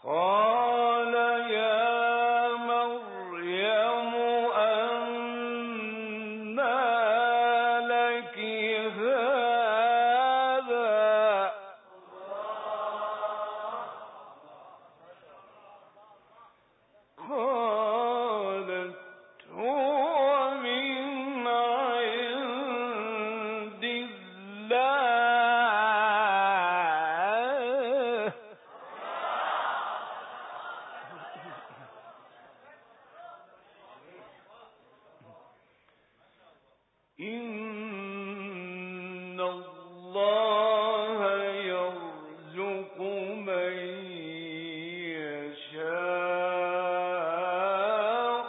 قال يا مريم أنى لك هذا قالت هو من عند الله إن الله يرزق من يشاء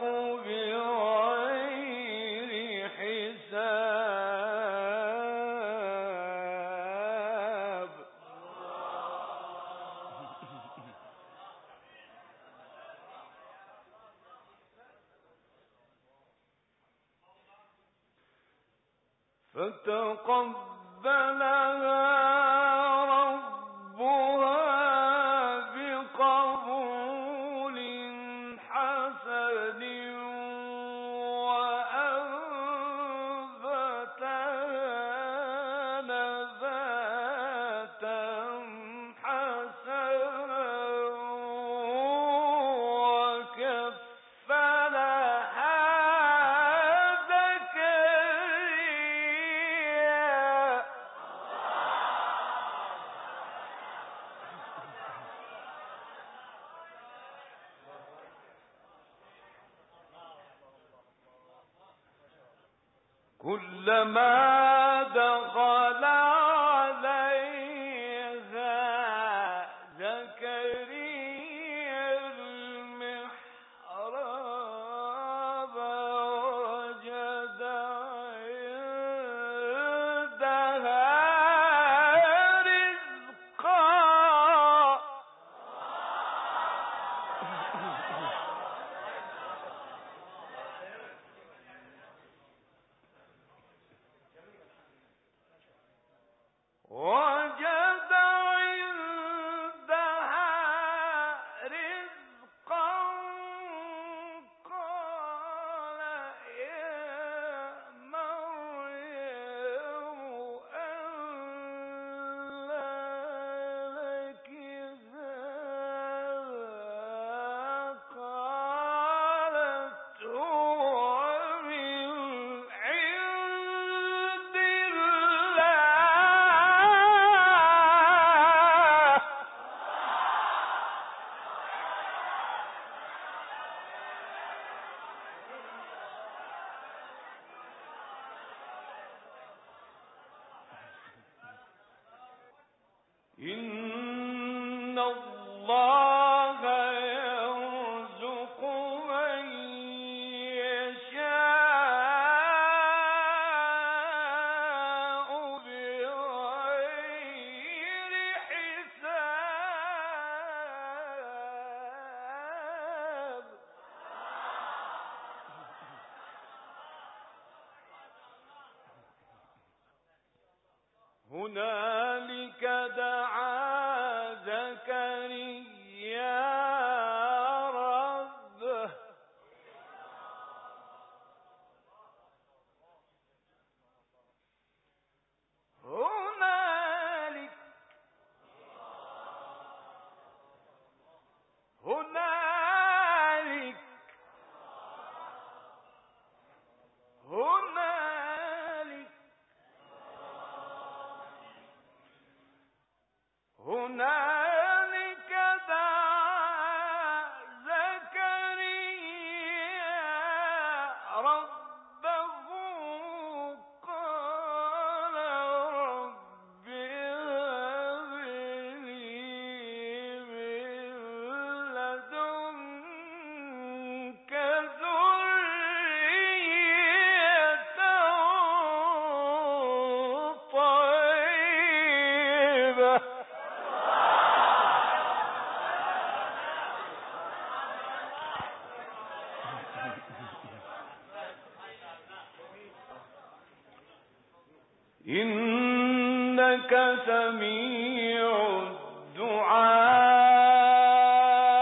بغير حساب فتقبلها ربها بقبول حسن وأنبتها نباتا حسنا وكفلها كلما دخل عليها زكريا المحراب وجد عندها رزقا وجد عندها رزقا قال يا مريم أنى لك هذا قالت هو من عند إن الله يرزق من يشاء بغير حساب هنالك دعا زكريا ربه هنالك هنالك هنالك هنالك دعا زكريا ربه قال رب هب لي من لدنك ذرية طيبة إنك سميع الدعاء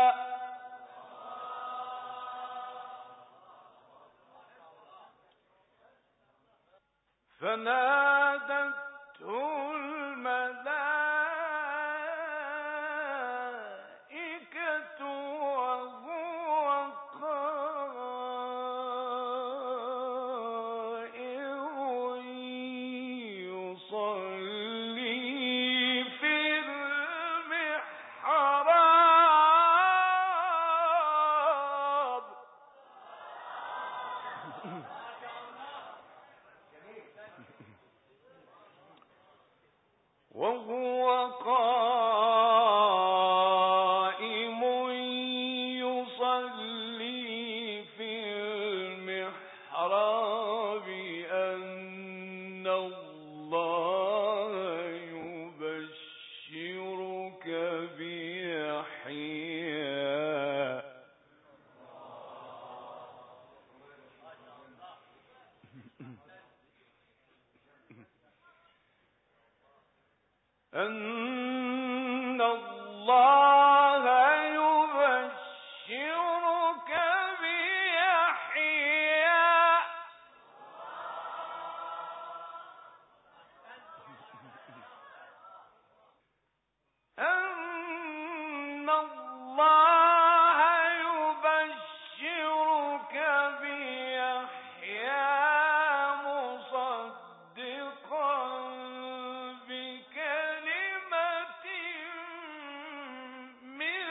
فنادته الملائكة وهو قائم يصلي في المحراب وهو قائم يصلي في المحراب أن الله يبشرك بيحيى أن الله يبشرك بيحيى أن الله يبشرك بيحيى مصدقا بكلمة من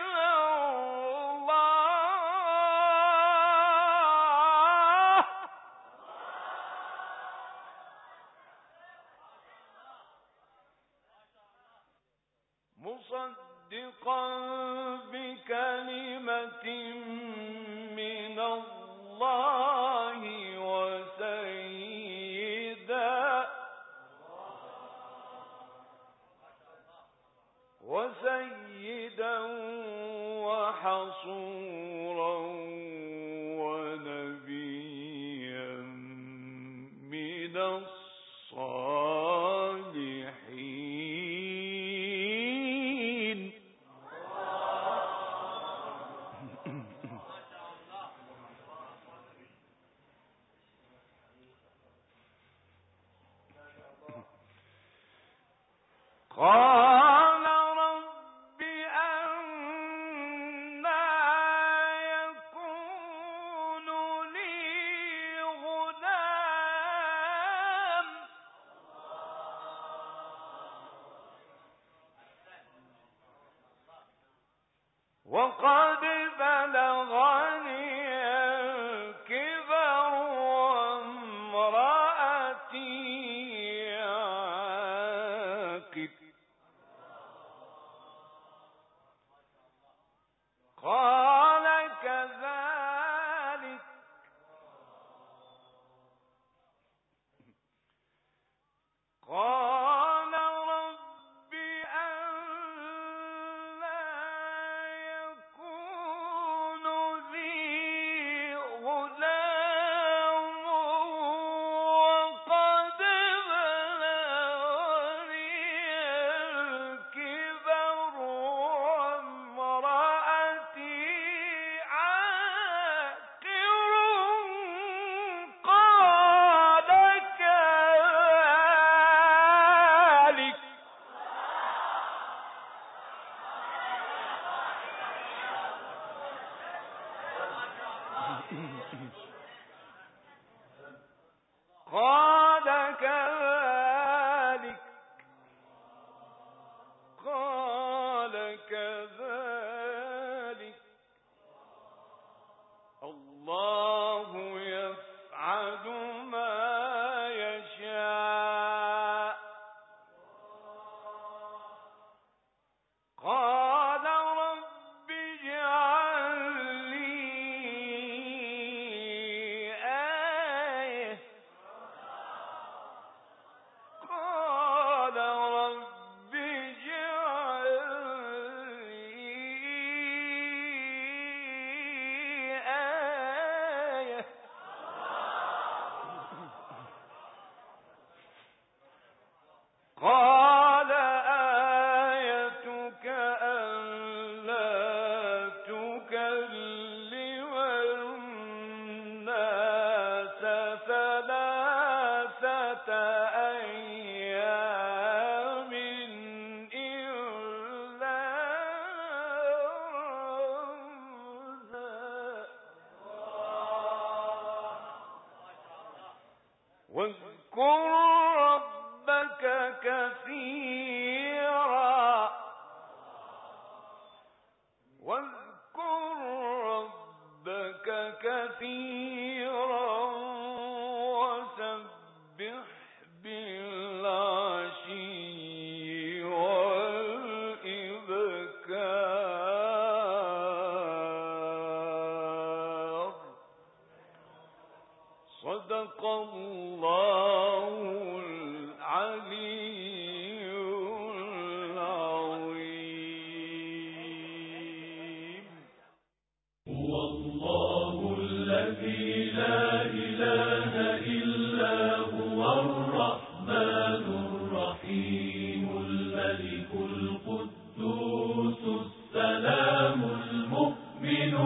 الله مصدقا بكلمة من الله وسيدا وحصورا ونبيا من الصالحين قال رب أنى يكون لي غلام وقد بلغني الكبر وامرأتي عاقر قال كذلك قال رب أنى يكون واذكر ربك كثيرا واذكر ربك كثيرا وسبح بالعشي والإبكار. صدق الله العلي